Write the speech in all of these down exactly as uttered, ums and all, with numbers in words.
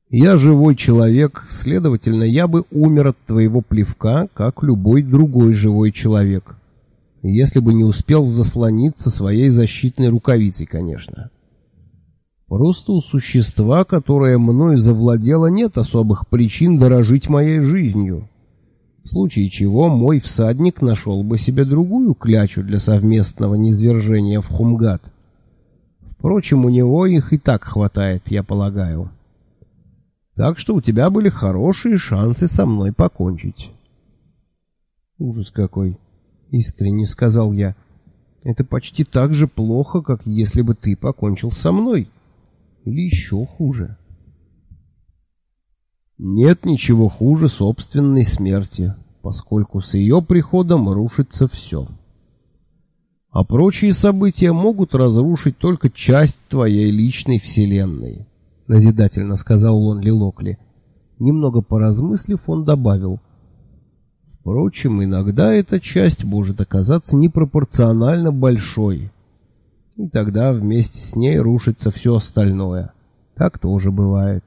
Я живой человек, следовательно, я бы умер от твоего плевка, как любой другой живой человек. Если бы не успел заслониться своей защитной рукавицей, конечно. Просто у существа, которое мною завладело, нет особых причин дорожить моей жизнью. В случае чего мой всадник нашел бы себе другую клячу для совместного низвержения в Хумгат. Впрочем, у него их и так хватает, я полагаю. Так что у тебя были хорошие шансы со мной покончить. Ужас какой, искренне сказал я. Это почти так же плохо, как если бы ты покончил со мной. Или еще хуже. Нет ничего хуже собственной смерти, поскольку с ее приходом рушится все. А прочие события могут разрушить только часть твоей личной вселенной, назидательно сказал Лонли Локли. Немного поразмыслив, он добавил: впрочем, иногда эта часть может оказаться непропорционально большой, и тогда вместе с ней рушится все остальное. Так тоже бывает.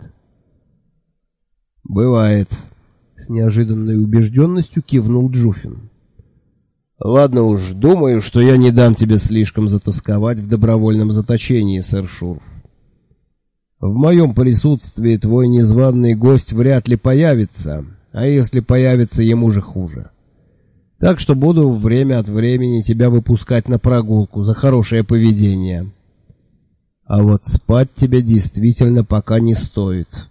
Бывает, с неожиданной убежденностью кивнул Джуфин. Ладно уж, думаю, что я не дам тебе слишком затасковать в добровольном заточении, сэр Шурф. В моем присутствии твой незваный гость вряд ли появится, а если появится, ему же хуже. Так что буду время от времени тебя выпускать на прогулку за хорошее поведение. А вот спать тебе действительно пока не стоит.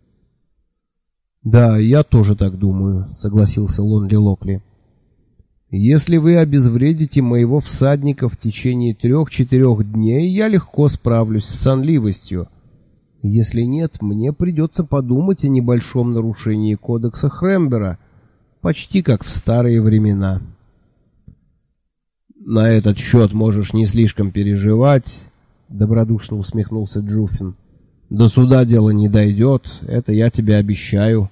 Да, я тоже так думаю, согласился Лонли Локли. Если вы обезвредите моего всадника в течение трех-четырех дней, я легко справлюсь с сонливостью. Если нет, мне придется подумать о небольшом нарушении кодекса Хрембера, почти как в старые времена. На этот счет можешь не слишком переживать, добродушно усмехнулся Джуфин. До суда дело не дойдет, это я тебе обещаю.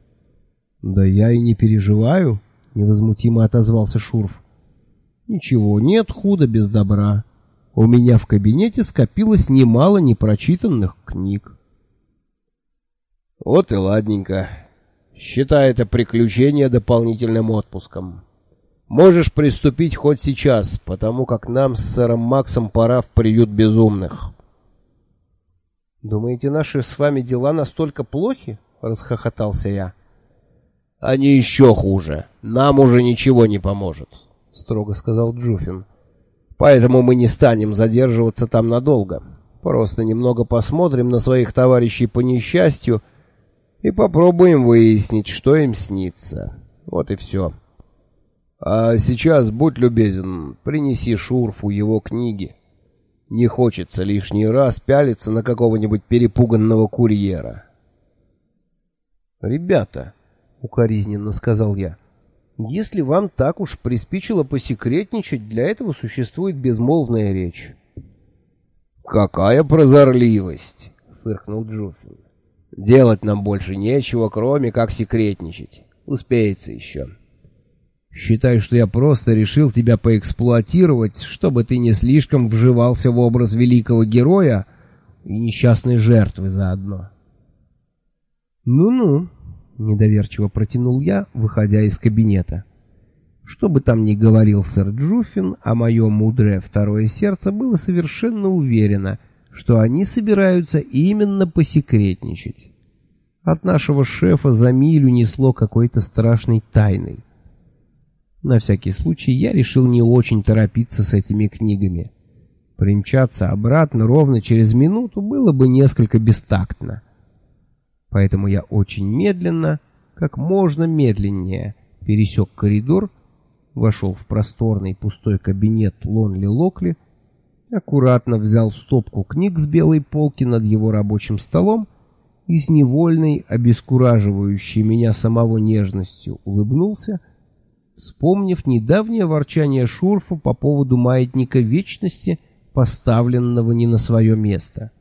Да я и не переживаю, невозмутимо отозвался Шурф. Ничего, нет худа без добра. У меня в кабинете скопилось немало непрочитанных книг. Вот и ладненько. Считай это приключение дополнительным отпуском. Можешь приступить хоть сейчас, потому как нам с сэром Максом пора в приют безумных. Думаете, наши с вами дела настолько плохи? Расхохотался я. Они еще хуже. Нам уже ничего не поможет, строго сказал Джуфин. Поэтому мы не станем задерживаться там надолго. Просто немного посмотрим на своих товарищей по несчастью и попробуем выяснить, что им снится. Вот и все. А сейчас, будь любезен, принеси Шурфу его книги. Не хочется лишний раз пялиться на какого-нибудь перепуганного курьера. «Ребята», — укоризненно сказал я, — «если вам так уж приспичило посекретничать, для этого существует безмолвная речь». «Какая прозорливость!» — фыркнул Джуфин. «Делать нам больше нечего, кроме как секретничать. Успеется еще. Считай, что я просто решил тебя поэксплуатировать, чтобы ты не слишком вживался в образ великого героя и несчастной жертвы заодно». «Ну-ну», — недоверчиво протянул я, выходя из кабинета. Что бы там ни говорил сэр Джуфин, а мое мудрое второе сердце было совершенно уверено, что они собираются именно посекретничать. От нашего шефа за милю несло какой-то страшной тайной. На всякий случай я решил не очень торопиться с этими книгами. Примчаться обратно ровно через минуту было бы несколько бестактно. Поэтому я очень медленно, как можно медленнее, пересек коридор, вошел в просторный пустой кабинет Лонли Локли, аккуратно взял стопку книг с белой полки над его рабочим столом и с невольной, обескураживающей меня самого нежностью улыбнулся, вспомнив недавнее ворчание Шурфа по поводу маятника вечности, поставленного не на свое место.